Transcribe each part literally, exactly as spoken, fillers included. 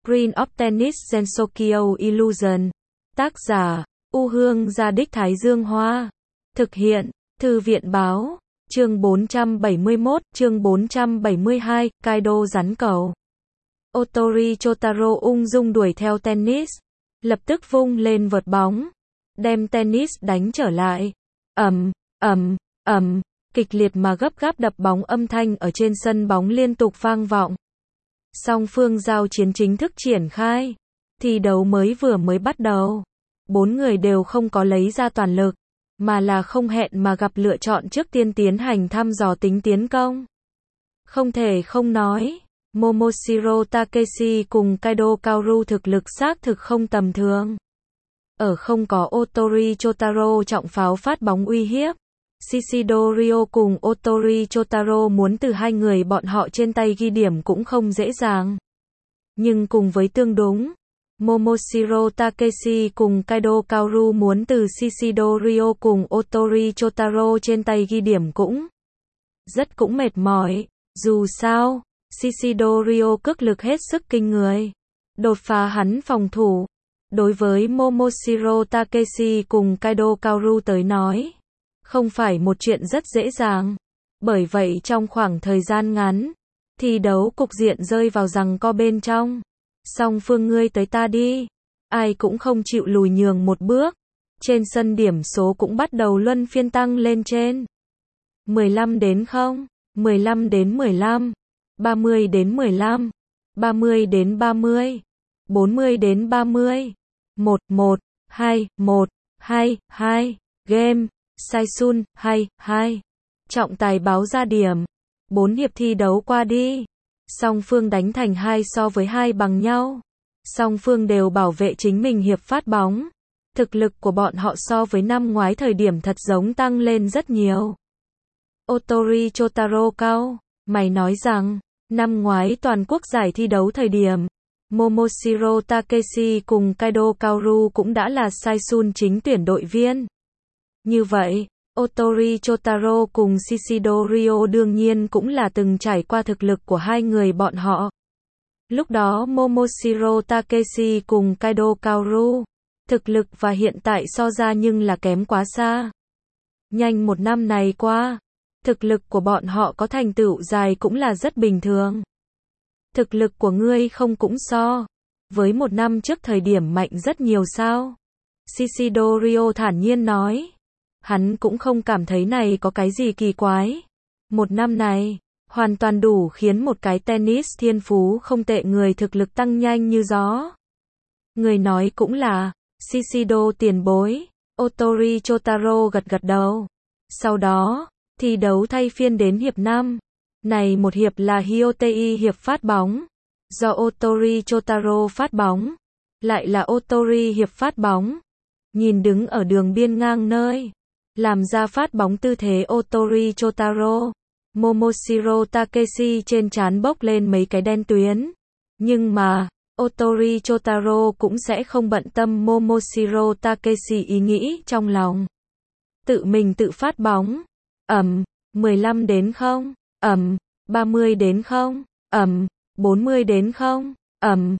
Green of Tennis Gensokyo Illusion. Tác giả, U Hương Gia Đích Thái Dương Hoa. Thực hiện, Thư viện Báo. Chương bốn trăm bảy mươi mốt, chương bốn trăm bảy mươi hai, Kaido rắn cầu. Otori Chotaro ung dung đuổi theo tennis. Lập tức vung lên vợt bóng. Đem tennis đánh trở lại. ầm, ầm, ầm, kịch liệt mà gấp gáp đập bóng âm thanh ở trên sân bóng liên tục vang vọng. Song phương giao chiến chính thức triển khai. Thi đấu mới vừa mới bắt đầu. Bốn người đều không có lấy ra toàn lực, mà là không hẹn mà gặp lựa chọn trước tiên tiến hành thăm dò tính tiến công. Không thể không nói, Momoshiro Takeshi cùng Kaido Kaoru thực lực xác thực không tầm thường. Ở không có Otori Chotaro trọng pháo phát bóng uy hiếp, Shishido Ryo cùng Otori Chotaro muốn từ hai người bọn họ trên tay ghi điểm cũng không dễ dàng. Nhưng cùng với tương đúng, Momoshiro Takeshi cùng Kaido Kaoru muốn từ Shishido Ryo cùng Otori Chotaro trên tay ghi điểm cũng rất cũng mệt mỏi. Dù sao, Shishido Ryo cước lực hết sức kinh người, đột phá hắn phòng thủ. Đối với Momoshiro Takeshi cùng Kaido Kaoru tới nói, không phải một chuyện rất dễ dàng. Bởi vậy trong khoảng thời gian ngắn, thi đấu cục diện rơi vào giằng co bên trong. Song phương ngươi tới ta đi, ai cũng không chịu lùi nhường một bước. Trên sân điểm số cũng bắt đầu luân phiên tăng lên trên. mười lăm đến không, mười lăm đến mười lăm, ba mươi đến mười lăm, ba mươi đến ba mươi, bốn mươi đến ba mươi, một một, hai một, hai hai, game, Saisun, hai hai. Trọng tài báo ra điểm. Bốn hiệp thi đấu qua đi. Song phương đánh thành hai so với hai bằng nhau. Song phương đều bảo vệ chính mình hiệp phát bóng. Thực lực của bọn họ so với năm ngoái thời điểm thật giống tăng lên rất nhiều. Otori Chotaro cao, mày nói rằng, năm ngoái toàn quốc giải thi đấu thời điểm, Momoshiro Takeshi cùng Kaido Kaoru cũng đã là Saisun chính tuyển đội viên. Như vậy, Otori Chotaro cùng Shishido Ryo đương nhiên cũng là từng trải qua thực lực của hai người bọn họ. Lúc đó Momoshiro Takeshi cùng Kaido Kaoru, thực lực và hiện tại so ra nhưng là kém quá xa. Nhanh một năm này qua, thực lực của bọn họ có thành tựu dài cũng là rất bình thường. Thực lực của ngươi không cũng so với một năm trước thời điểm mạnh rất nhiều sao? Shishido Ryo thản nhiên nói. Hắn cũng không cảm thấy này có cái gì kỳ quái. Một năm này, hoàn toàn đủ khiến một cái tennis thiên phú không tệ người thực lực tăng nhanh như gió. Người nói cũng là, Shishido tiền bối. Otori Chotaro gật gật đầu. Sau đó, thi đấu thay phiên đến hiệp năm. Này một hiệp là Hyotei hiệp phát bóng, do Otori Chotaro phát bóng. Lại là Otori hiệp phát bóng. Nhìn đứng ở đường biên ngang nơi, làm ra phát bóng tư thế Otori Chotaro, Momoshiro Takeshi trên trán bốc lên mấy cái đen tuyến. Nhưng mà, Otori Chotaro cũng sẽ không bận tâm Momoshiro Takeshi ý nghĩ trong lòng. Tự mình tự phát bóng. Ầm, mười lăm đến không, ầm, ba mươi đến không, ầm, bốn mươi đến không, ầm,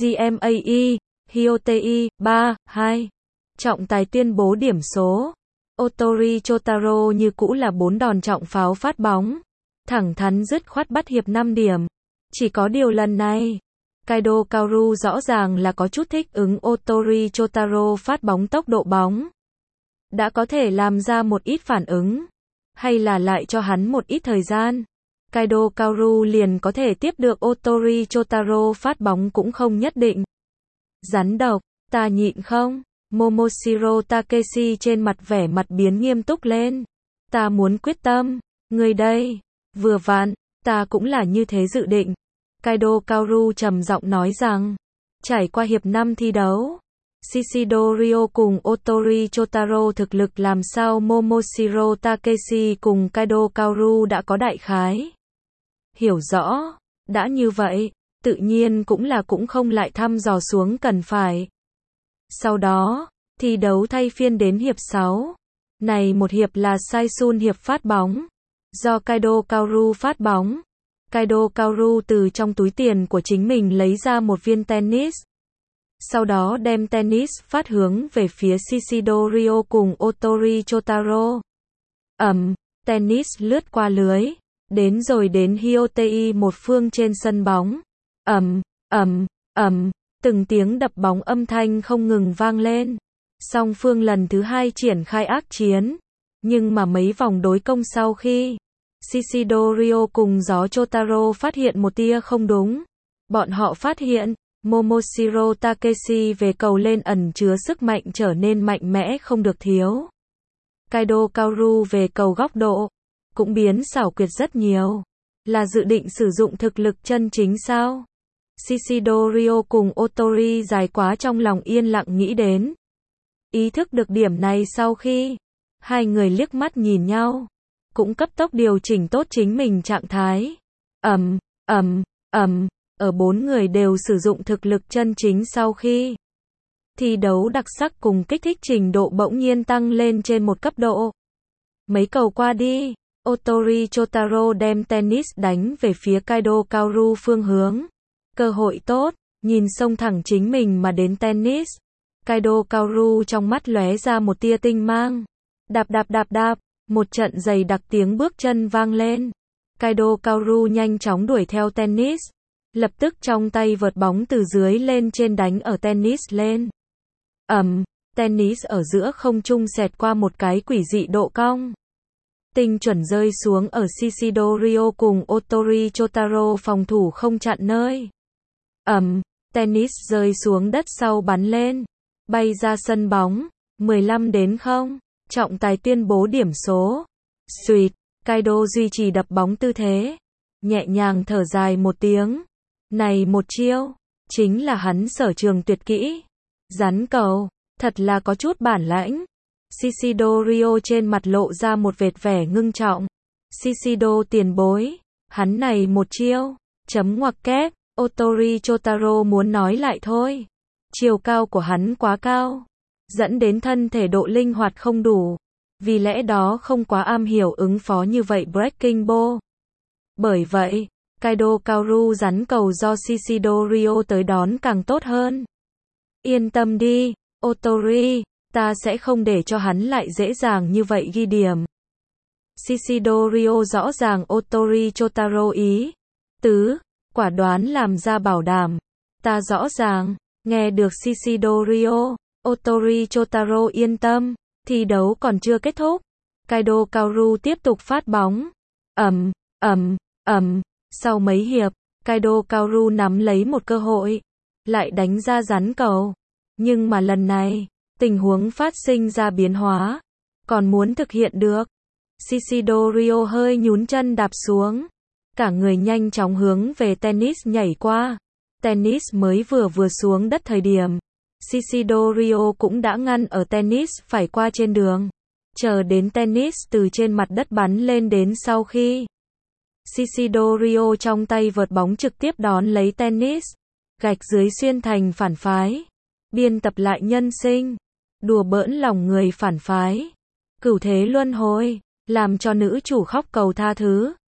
gimme, Hyotei, ba, hai. Trọng tài tuyên bố điểm số. Otori Chotaro như cũ là bốn đòn trọng pháo phát bóng. Thẳng thắn dứt khoát bắt hiệp năm điểm. Chỉ có điều lần này, Kaido Kaoru rõ ràng là có chút thích ứng Otori Chotaro phát bóng tốc độ bóng. Đã có thể làm ra một ít phản ứng. Hay là lại cho hắn một ít thời gian. Kaido Kaoru liền có thể tiếp được Otori Chotaro phát bóng cũng không nhất định. Rắn độc, ta nhịn không? Momoshiro Takeshi trên mặt vẻ mặt biến nghiêm túc lên. Ta muốn quyết tâm. Người đây. Vừa vặn, ta cũng là như thế dự định. Kaido Kaoru trầm giọng nói rằng, trải qua hiệp năm thi đấu, Shishido Ryo cùng Otori Chotaro thực lực làm sao Momoshiro Takeshi cùng Kaido Kaoru đã có đại khái hiểu rõ. Đã như vậy, tự nhiên cũng là cũng không lại thăm dò xuống cần phải. Sau đó, thi đấu thay phiên đến hiệp sáu. Này một hiệp là Saisun hiệp phát bóng, do Kaido Kaoru phát bóng. Kaido Kaoru từ trong túi tiền của chính mình lấy ra một viên tennis. Sau đó đem tennis phát hướng về phía Shishido Ryo cùng Otori Chotaro. Ầm, tennis lướt qua lưới, đến rồi đến Hyotei một phương trên sân bóng. Ầm, ầm, ầm, từng tiếng đập bóng âm thanh không ngừng vang lên. Song phương lần thứ hai triển khai ác chiến, nhưng mà mấy vòng đối công sau khi Shishido Ryo cùng gió Chotaro phát hiện một tia không đúng. Bọn họ phát hiện, Momoshiro Takeshi về cầu lên ẩn chứa sức mạnh trở nên mạnh mẽ không được thiếu. Kaido Kaoru về cầu góc độ, cũng biến xảo quyệt rất nhiều. Là dự định sử dụng thực lực chân chính sao? Shishido Ryo cùng Otori dài quá trong lòng yên lặng nghĩ đến. Ý thức được điểm này sau khi hai người liếc mắt nhìn nhau, cũng cấp tốc điều chỉnh tốt chính mình trạng thái. Ầm, ầm, ầm, ở bốn người đều sử dụng thực lực chân chính sau khi thi đấu đặc sắc cùng kích thích trình độ bỗng nhiên tăng lên trên một cấp độ. Mấy cầu qua đi, Otori Chotaro đem tennis đánh về phía Kaido Kaoru phương hướng. Cơ hội tốt, nhìn xông thẳng chính mình mà đến tennis. Kaido Kaoru trong mắt lóe ra một tia tinh mang. Đạp đạp đạp đạp, một trận dày đặc tiếng bước chân vang lên. Kaido Kaoru nhanh chóng đuổi theo tennis. Lập tức trong tay vợt bóng từ dưới lên trên đánh ở tennis lên. Ầm, tennis ở giữa không trung xẹt qua một cái quỷ dị độ cong. Tinh chuẩn rơi xuống ở Shishido Ryo cùng Otori Chotaro phòng thủ không chặn nơi. Ầm, tennis rơi xuống đất sau bắn lên, bay ra sân bóng, mười lăm đến không, trọng tài tuyên bố điểm số. Xuỵt, Kaido duy trì đập bóng tư thế, nhẹ nhàng thở dài một tiếng. Này một chiêu, chính là hắn sở trường tuyệt kỹ. Rắn cầu, thật là có chút bản lãnh. Shishido Ryo trên mặt lộ ra một vệt vẻ ngưng trọng. Shishido tiền bối, hắn này một chiêu, chấm ngoặc kép, Otori Chotaro muốn nói lại thôi. Chiều cao của hắn quá cao, dẫn đến thân thể độ linh hoạt không đủ, vì lẽ đó không quá am hiểu ứng phó như vậy Breaking Ball. Bởi vậy, Kaido Kaoru rắn cầu do Shishido Ryo tới đón càng tốt hơn. Yên tâm đi, Otori, ta sẽ không để cho hắn lại dễ dàng như vậy ghi điểm. Shishido Ryo rõ ràng Otori Chotaro ý tứ, quả đoán làm ra bảo đảm. Ta rõ ràng, nghe được Shishido Ryo, Otori Chotaro yên tâm, thi đấu còn chưa kết thúc. Kaido Kaoru tiếp tục phát bóng. Ầm, ầm, ầm, sau mấy hiệp, Kaido Kaoru nắm lấy một cơ hội, lại đánh ra rắn cầu. Nhưng mà lần này, tình huống phát sinh ra biến hóa, còn muốn thực hiện được. Shishido Ryo hơi nhún chân đạp xuống, cả người nhanh chóng hướng về tennis nhảy qua. Tennis mới vừa vừa xuống đất thời điểm, Shishido Ryo cũng đã ngăn ở tennis phải qua trên đường. Chờ đến tennis từ trên mặt đất bắn lên đến sau khi Shishido Ryo trong tay vợt bóng trực tiếp đón lấy tennis, gạch dưới xuyên thành phản phái. Biên tập lại nhân sinh, đùa bỡn lòng người phản phái. Cửu thế luân hồi, làm cho nữ chủ khóc cầu tha thứ.